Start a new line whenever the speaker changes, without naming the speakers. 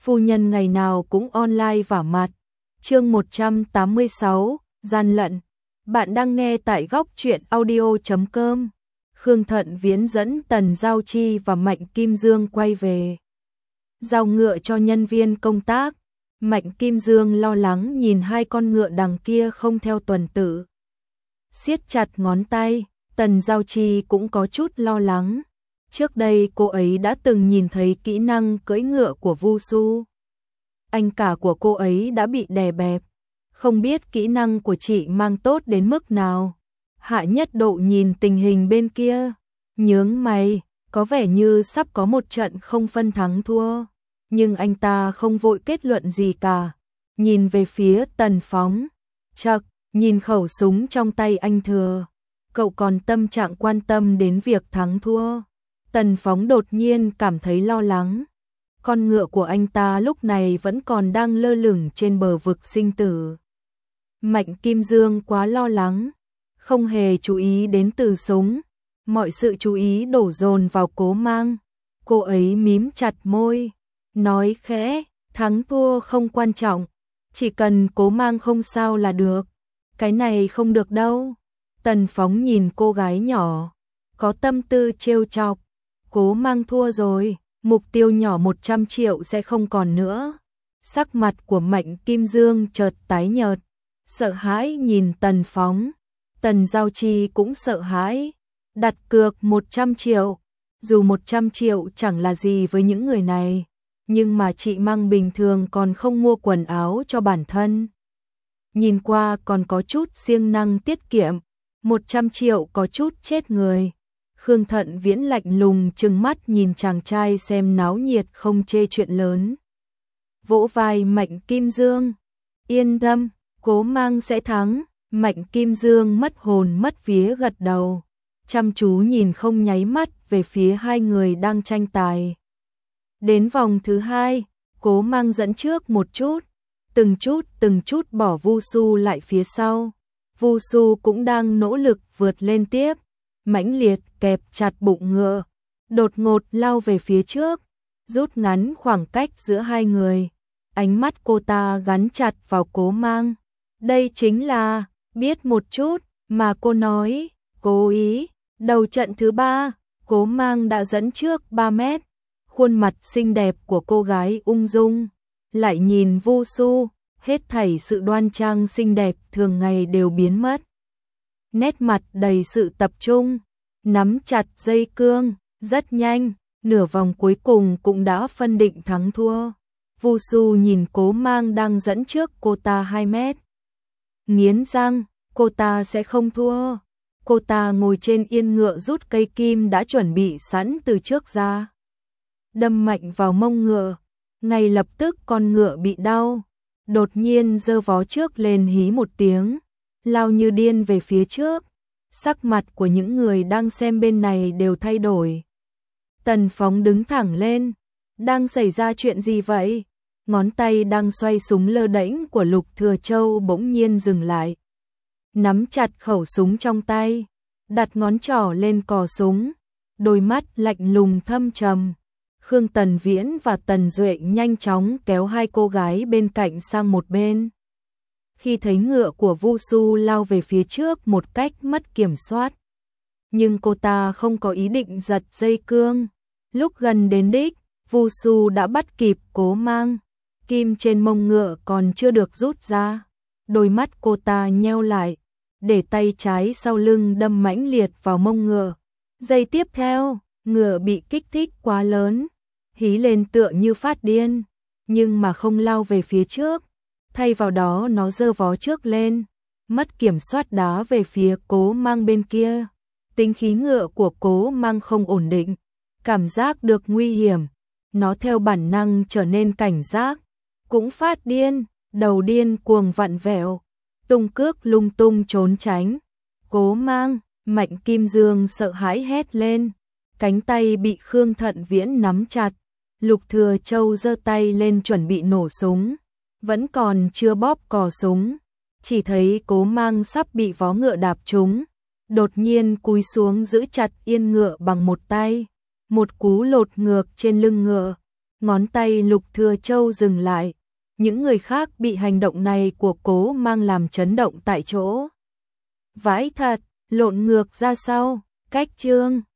phu nhân ngày nào cũng online vả mặt. Chương 186, gian lận. Bạn đang nghe tại góc truyện audio.com. Khương Thận Viễn dẫn Tần Giao Chi và Mạnh Kim Dương quay về. Giao ngựa cho nhân viên công tác. Mạnh Kim Dương lo lắng nhìn hai con ngựa đằng kia không theo tuần tự. Siết chặt ngón tay, Tần Giao Chi cũng có chút lo lắng. Trước đây cô ấy đã từng nhìn thấy kỹ năng cưỡi ngựa của Vu Su. Anh cả của cô ấy đã bị đè bẹp. Không biết kỹ năng của chị mang tốt đến mức nào. Hạ Nhất Độ nhìn tình hình bên kia, nhướng mày, có vẻ như sắp có một trận không phân thắng thua. Nhưng anh ta không vội kết luận gì cả. Nhìn về phía Tần Phóng. Chậc, nhìn khẩu súng trong tay anh Thừa. Cậu còn tâm trạng quan tâm đến việc thắng thua. Tần Phóng đột nhiên cảm thấy lo lắng. Con ngựa của anh ta lúc này vẫn còn đang lơ lửng trên bờ vực sinh tử. Mạnh Kim Dương quá lo lắng, không hề chú ý đến từ súng. Mọi sự chú ý đổ dồn vào Cố Mang. Cô ấy mím chặt môi, nói khẽ, thắng thua không quan trọng, chỉ cần Cố Mang không sao là được. Cái này không được đâu. Tần Phóng nhìn cô gái nhỏ, có tâm tư trêu chọc. Cố Mang thua rồi, mục tiêu nhỏ 100 triệu sẽ không còn nữa. Sắc mặt của Mạnh Kim Dương chợt tái nhợt, sợ hãi nhìn Tần Phóng. Tần Giao Chi cũng sợ hãi. Đặt cược 100 triệu. Dù 100 triệu chẳng là gì với những người này, nhưng mà chị Mang bình thường còn không mua quần áo cho bản thân. Nhìn qua còn có chút siêng năng tiết kiệm. 100 triệu có chút chết người. Khương Thận Viễn lạnh lùng trừng mắt nhìn chàng trai xem náo nhiệt không chê chuyện lớn. Vỗ vai Mạnh Kim Dương. Yên tâm, Cố Mang sẽ thắng. Mạnh Kim Dương mất hồn mất vía gật đầu, chăm chú nhìn không nháy mắt về phía hai người đang tranh tài. Đến vòng thứ hai, Cố Mang dẫn trước một chút, từng chút bỏ Vu Su lại phía sau. Vu Su cũng đang nỗ lực vượt lên tiếp, mãnh liệt kẹp chặt bụng ngựa, đột ngột lao về phía trước, rút ngắn khoảng cách giữa hai người. Ánh mắt cô ta gắn chặt vào Cố Mang. Đây chính là biết một chút mà cô nói. Cố ý. Đầu trận thứ 3, Cố Mang đã dẫn trước 3 mét. Khuôn mặt xinh đẹp của cô gái ung dung, lại nhìn Vu Su, hết thảy sự đoan trang xinh đẹp thường ngày đều biến mất. Nét mặt đầy sự tập trung, nắm chặt dây cương, rất nhanh, nửa vòng cuối cùng cũng đã phân định thắng thua. Vu Su nhìn Cố Mang đang dẫn trước cô ta 2 mét. Nghiến răng, cô ta sẽ không thua. Cô ta ngồi trên yên ngựa rút cây kim đã chuẩn bị sẵn từ trước ra, đâm mạnh vào mông ngựa. Ngay lập tức con ngựa bị đau, đột nhiên giơ vó trước lên hí một tiếng, lao như điên về phía trước. Sắc mặt của những người đang xem bên này đều thay đổi. Tần Phóng đứng thẳng lên. Đang xảy ra chuyện gì vậy? Ngón tay đang xoay súng lơ đễnh của Lục Thừa Châu bỗng nhiên dừng lại. Nắm chặt khẩu súng trong tay, đặt ngón trỏ lên cò súng, đôi mắt lạnh lùng thâm trầm. Khương Tần Viễn và Tần Duệ nhanh chóng kéo hai cô gái bên cạnh sang một bên. Khi thấy ngựa của Vu Su lao về phía trước một cách mất kiểm soát, nhưng cô ta không có ý định giật dây cương. Lúc gần đến đích, Vu Su đã bắt kịp Cố Mang. Kim trên mông ngựa còn chưa được rút ra, đôi mắt cô ta nheo lại, để tay trái sau lưng đâm mãnh liệt vào mông ngựa. Giây tiếp theo, ngựa bị kích thích quá lớn, hí lên tựa như phát điên, nhưng mà không lao về phía trước. Thay vào đó nó giơ vó trước lên, mất kiểm soát đá về phía Cố Mang bên kia. Tính khí ngựa của Cố Mang không ổn định, cảm giác được nguy hiểm, nó theo bản năng trở nên cảnh giác, cũng phát điên, đầu điên cuồng vặn vẹo, tung cước lung tung trốn tránh. Cố Mang, Mạnh Kim Dương sợ hãi hét lên, cánh tay bị Khương Thận Viễn nắm chặt. Lục Thừa Châu giơ tay lên chuẩn bị nổ súng, vẫn còn chưa bóp cò súng, chỉ thấy Cố Mang sắp bị vó ngựa đạp trúng, đột nhiên cúi xuống giữ chặt yên ngựa bằng một tay, một cú lột ngược trên lưng ngựa, Ngón tay Lục Thừa Châu dừng lại, những người khác bị hành động này của Cố Mang làm chấn động tại chỗ. Vãi thật, lộn ngược ra sau, cách chương